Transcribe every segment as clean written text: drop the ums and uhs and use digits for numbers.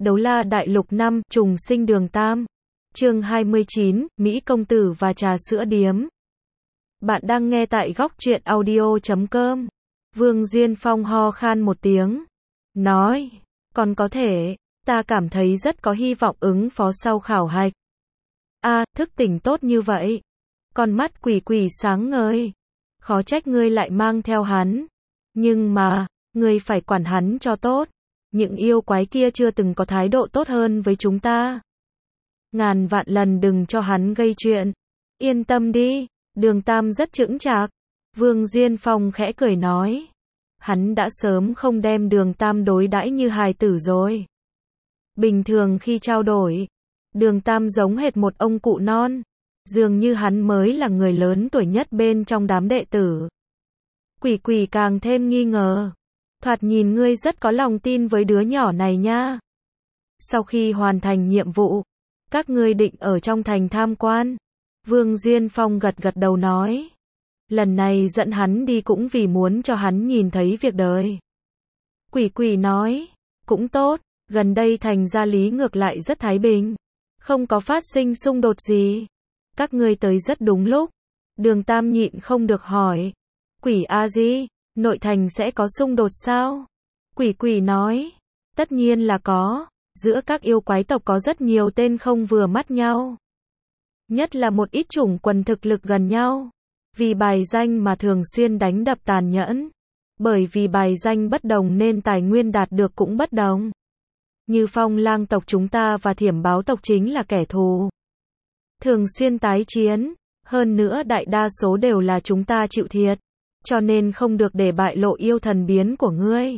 Đấu La Đại Lục 5, Trùng Sinh Đường Tam. Chương 29, Mỹ Công Tử và Trà Sữa Điếm. Bạn đang nghe tại góc truyện audio.com. Vương Duyên Phong ho khan một tiếng. Nói, còn có thể, ta cảm thấy rất có hy vọng ứng phó sau khảo hạch. Thức tỉnh tốt như vậy. Con mắt quỷ quỷ sáng ngời. Khó trách ngươi lại mang theo hắn. Nhưng mà, ngươi phải quản hắn cho tốt. Những yêu quái kia chưa từng có thái độ tốt hơn với chúng ta. Ngàn vạn lần đừng cho hắn gây chuyện. Yên tâm đi, Đường Tam rất chững chạc. Vương Duyên Phong khẽ cười nói. Hắn đã sớm không đem Đường Tam đối đãi như hài tử rồi. Bình thường khi trao đổi, Đường Tam giống hệt một ông cụ non. Dường như hắn mới là người lớn tuổi nhất bên trong đám đệ tử. Quỷ quỷ càng thêm nghi ngờ. Thoạt nhìn ngươi rất có lòng tin với đứa nhỏ này nha. Sau khi hoàn thành nhiệm vụ, các ngươi định ở trong thành tham quan. Vương Duyên Phong gật gật đầu nói. Lần này dẫn hắn đi cũng vì muốn cho hắn nhìn thấy việc đời. Quỷ quỷ nói. Cũng tốt, gần đây thành Gia Lý ngược lại rất thái bình. Không có phát sinh xung đột gì. Các ngươi tới rất đúng lúc. Đường Tam nhịn không được hỏi. Quỷ A-di, nội thành sẽ có xung đột sao? Quỷ quỷ nói. Tất nhiên là có. Giữa các yêu quái tộc có rất nhiều tên không vừa mắt nhau. Nhất là một ít chủng quần thực lực gần nhau. Vì bài danh mà thường xuyên đánh đập tàn nhẫn. Bởi vì bài danh bất đồng nên tài nguyên đạt được cũng bất đồng. Như Phong Lang tộc chúng ta và Thiểm Báo tộc chính là kẻ thù. Thường xuyên tái chiến. Hơn nữa đại đa số đều là chúng ta chịu thiệt. Cho nên không được để bại lộ yêu thần biến của ngươi.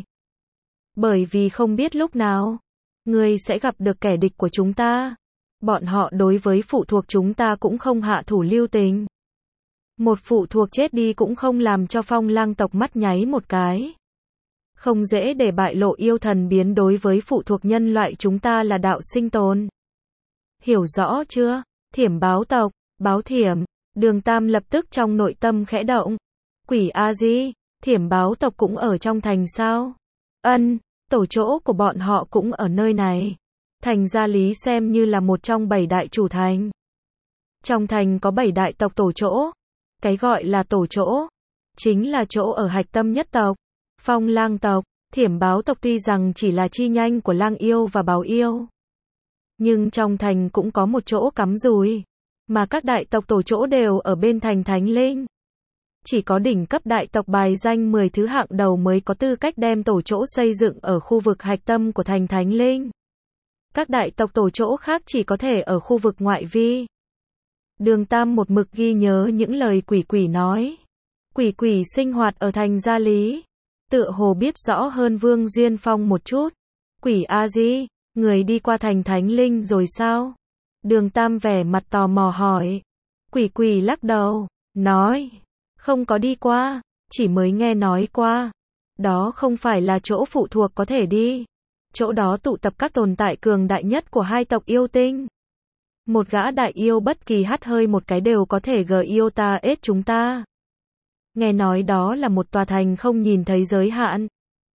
Bởi vì không biết lúc nào ngươi sẽ gặp được kẻ địch của chúng ta. Bọn họ đối với phụ thuộc chúng ta cũng không hạ thủ lưu tình. Một phụ thuộc chết đi cũng không làm cho Phong Lang tộc mắt nháy một cái. Không dễ để bại lộ yêu thần biến đối với phụ thuộc nhân loại chúng ta là đạo sinh tồn. Hiểu rõ chưa? Thiểm Báo tộc, Báo Thiểm. Đường Tam lập tức trong nội tâm khẽ động. Quỷ A-di, Thiểm Báo tộc cũng ở trong thành sao? Tổ chỗ của bọn họ cũng ở nơi này. Thành Gia Lý xem như là một trong 7 đại chủ thành. Trong thành có 7 đại tộc tổ chỗ. Cái gọi là tổ chỗ, chính là chỗ ở hạch tâm nhất tộc. Phong Lang tộc, Thiểm Báo tộc tuy rằng chỉ là chi nhánh của Lang yêu và Báo yêu. Nhưng trong thành cũng có một chỗ cắm rùi. Mà các đại tộc tổ chỗ đều ở bên thành Thánh Linh. Chỉ có đỉnh cấp đại tộc bài danh 10 thứ hạng đầu mới có tư cách đem tổ chỗ xây dựng ở khu vực hạch tâm của thành Thánh Linh. Các đại tộc tổ chỗ khác chỉ có thể ở khu vực ngoại vi. Đường Tam một mực ghi nhớ những lời quỷ quỷ nói. Quỷ quỷ sinh hoạt ở thành Gia Lý. Tựa hồ biết rõ hơn Vương Duyên Phong một chút. Quỷ A-di, người đi qua thành Thánh Linh rồi sao? Đường Tam vẻ mặt tò mò hỏi. Quỷ quỷ lắc đầu, nói. Không có đi qua, chỉ mới nghe nói qua. Đó không phải là chỗ phụ thuộc có thể đi. Chỗ đó tụ tập các tồn tại cường đại nhất của hai tộc yêu tinh. Một gã đại yêu bất kỳ hắt hơi một cái đều có thể gờ yêu ta ết chúng ta. Nghe nói đó là một tòa thành không nhìn thấy giới hạn.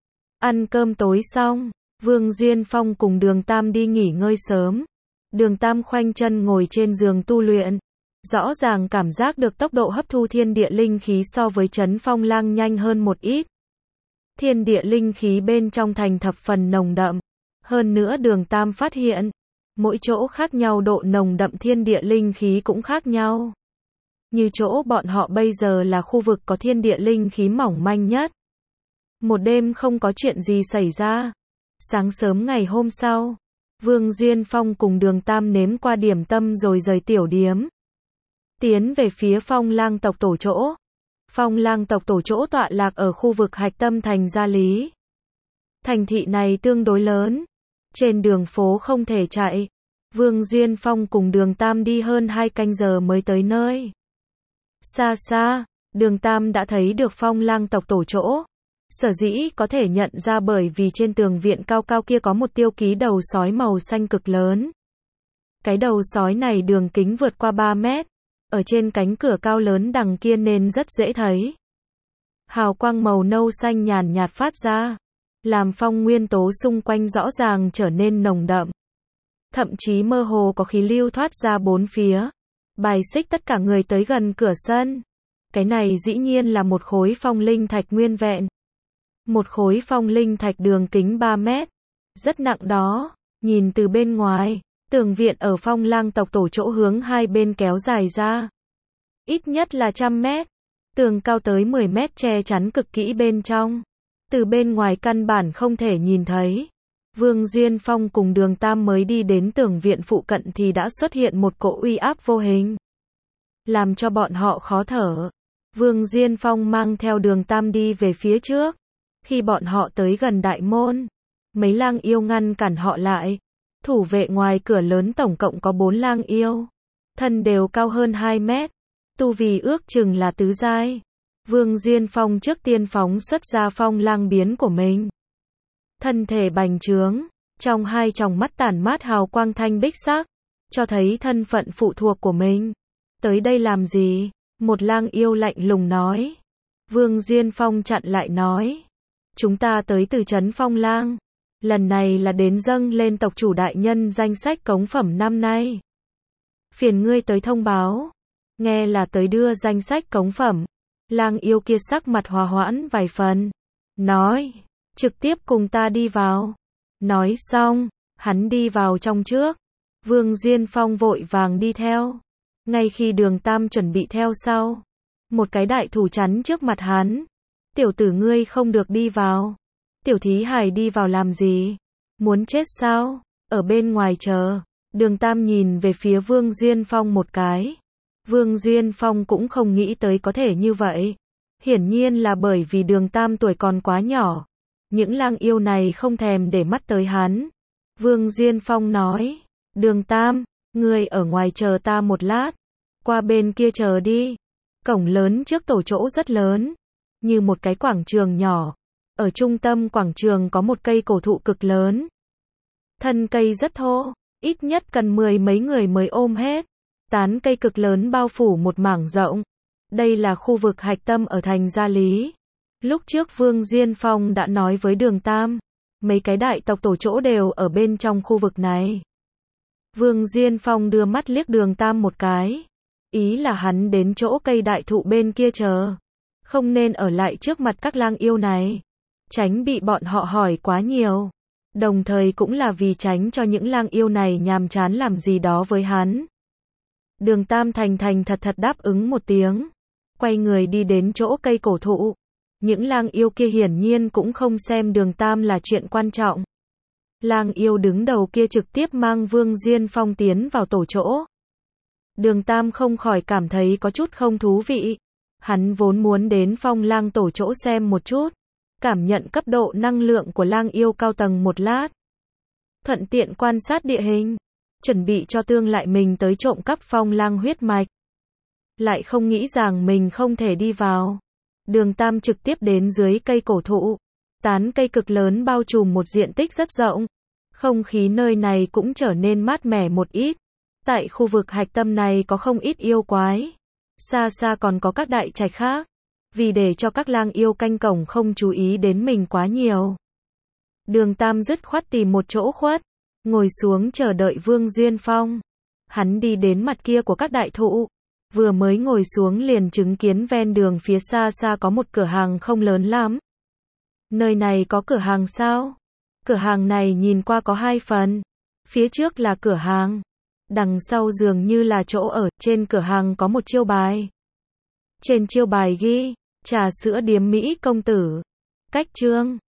Ăn cơm tối xong, Vương Duyên Phong cùng Đường Tam đi nghỉ ngơi sớm. Đường Tam khoanh chân ngồi trên giường tu luyện. Rõ ràng cảm giác được tốc độ hấp thu thiên địa linh khí so với Trấn Phong Lang nhanh hơn một ít. Thiên địa linh khí bên trong thành thập phần nồng đậm. Hơn nữa Đường Tam phát hiện, mỗi chỗ khác nhau độ nồng đậm thiên địa linh khí cũng khác nhau. Như chỗ bọn họ bây giờ là khu vực có thiên địa linh khí mỏng manh nhất. Một đêm không có chuyện gì xảy ra. Sáng sớm ngày hôm sau, Vương Duyên Phong cùng Đường Tam nếm qua điểm tâm rồi rời tiểu điếm. Tiến về phía Phong Lang tộc tổ chỗ. Phong Lang tộc tổ chỗ tọa lạc ở khu vực hạch tâm thành Gia Lý. Thành thị này tương đối lớn. Trên đường phố không thể chạy. Vương Duyên Phong cùng Đường Tam đi hơn 2 canh giờ mới tới nơi. Xa xa, Đường Tam đã thấy được Phong Lang tộc tổ chỗ. Sở dĩ có thể nhận ra bởi vì trên tường viện cao cao kia có một tiêu ký đầu sói màu xanh cực lớn. Cái đầu sói này đường kính vượt qua 3 mét. Ở trên cánh cửa cao lớn đằng kia nên rất dễ thấy. Hào quang màu nâu xanh nhàn nhạt phát ra. làm phong nguyên tố xung quanh rõ ràng trở nên nồng đậm. Thậm chí mơ hồ có khí lưu thoát ra bốn phía, bài xích tất cả người tới gần cửa sân. Cái này dĩ nhiên là một khối phong linh thạch nguyên vẹn. Một khối phong linh thạch đường kính 3 mét. Rất nặng đó. Nhìn từ bên ngoài, tường viện ở Phong Lang tộc tổ chỗ hướng hai bên kéo dài ra. Ít nhất là 100 mét. Tường cao tới 10 mét che chắn cực kỹ bên trong. Từ bên ngoài căn bản không thể nhìn thấy. Vương Diên Phong cùng Đường Tam mới đi đến tường viện phụ cận thì đã xuất hiện một cỗ uy áp vô hình, làm cho bọn họ khó thở. Vương Diên Phong mang theo Đường Tam đi về phía trước. Khi bọn họ tới gần đại môn, mấy lang yêu ngăn cản họ lại. Thủ vệ ngoài cửa lớn tổng cộng có 4 lang yêu. Thân đều cao hơn 2 mét. Tu vi ước chừng là tứ giai. Vương Diên Phong trước tiên phóng xuất ra phong lang biến của mình. Thân thể bành trướng, trong hai tròng mắt tản mát hào quang thanh bích sắc, cho thấy thân phận phụ thuộc của mình. Tới đây làm gì? Một lang yêu lạnh lùng nói. Vương Diên Phong chặn lại nói. Chúng ta tới từ trấn Phong Lang. Lần này là đến dâng lên tộc chủ đại nhân danh sách cống phẩm năm nay. Phiền ngươi tới thông báo. Nghe là tới đưa danh sách cống phẩm. Lang yêu kia sắc mặt hòa hoãn vài phần. Nói, trực tiếp cùng ta đi vào. Nói xong, hắn đi vào trong trước. Vương Diên Phong vội vàng đi theo. Ngay khi Đường Tam chuẩn bị theo sau, một cái đại thủ chắn trước mặt hắn. Tiểu tử ngươi không được đi vào. Tiểu thí hải đi vào làm gì? Muốn chết sao? Ở bên ngoài chờ. Đường Tam nhìn về phía Vương Diên Phong một cái. Vương Diên Phong cũng không nghĩ tới có thể như vậy. Hiển nhiên là bởi vì Đường Tam tuổi còn quá nhỏ. Những lang yêu này không thèm để mắt tới hắn. Vương Diên Phong nói. Đường Tam, ngươi ở ngoài chờ ta một lát. Qua bên kia chờ đi. Cổng lớn trước tổ chỗ rất lớn. Như một cái quảng trường nhỏ. Ở trung tâm quảng trường có một cây cổ thụ cực lớn. Thân cây rất thô, ít nhất cần 10 mấy người mới ôm hết. Tán cây cực lớn bao phủ một mảng rộng. Đây là khu vực hạch tâm ở thành Gia Lý. Lúc trước Vương Diên Phong đã nói với Đường Tam, mấy cái đại tộc tổ chỗ đều ở bên trong khu vực này. Vương Diên Phong đưa mắt liếc Đường Tam một cái. Ý là hắn đến chỗ cây đại thụ bên kia chờ. Không nên ở lại trước mặt các lang yêu này. Tránh bị bọn họ hỏi quá nhiều. Đồng thời cũng là vì tránh cho những lang yêu này nhàm chán làm gì đó với hắn. Đường Tam thành thành thật thật đáp ứng một tiếng. Quay người đi đến chỗ cây cổ thụ. Những lang yêu kia hiển nhiên cũng không xem Đường Tam là chuyện quan trọng. Lang yêu đứng đầu kia trực tiếp mang Vương Diên Phong tiến vào tổ chỗ. Đường Tam không khỏi cảm thấy có chút không thú vị. Hắn vốn muốn đến Phong Lang tổ chỗ xem một chút. Cảm nhận cấp độ năng lượng của lang yêu cao tầng một lát. Thuận tiện quan sát địa hình. Chuẩn bị cho tương lại mình tới trộm cắp Phong Lang huyết mạch. Lại không nghĩ rằng mình không thể đi vào. Đường Tam trực tiếp đến dưới cây cổ thụ. Tán cây cực lớn bao trùm một diện tích rất rộng. Không khí nơi này cũng trở nên mát mẻ một ít. Tại khu vực hạch tâm này có không ít yêu quái. Xa xa còn có các đại trạch khác. Vì để cho các lang yêu canh cổng không chú ý đến mình quá nhiều. Đường Tam dứt khoát tìm một chỗ khuất. Ngồi xuống chờ đợi Vương Diên Phong. Hắn đi đến mặt kia của các đại thụ. Vừa mới ngồi xuống liền chứng kiến ven đường phía xa xa có một cửa hàng không lớn lắm. Nơi này có cửa hàng sao? Cửa hàng này nhìn qua có 2 phần. Phía trước là cửa hàng. Đằng sau dường như là chỗ ở. Trên cửa hàng có một chiêu bài. Trên chiêu bài ghi, trà sữa điếm Mỹ công tử. Cách trương.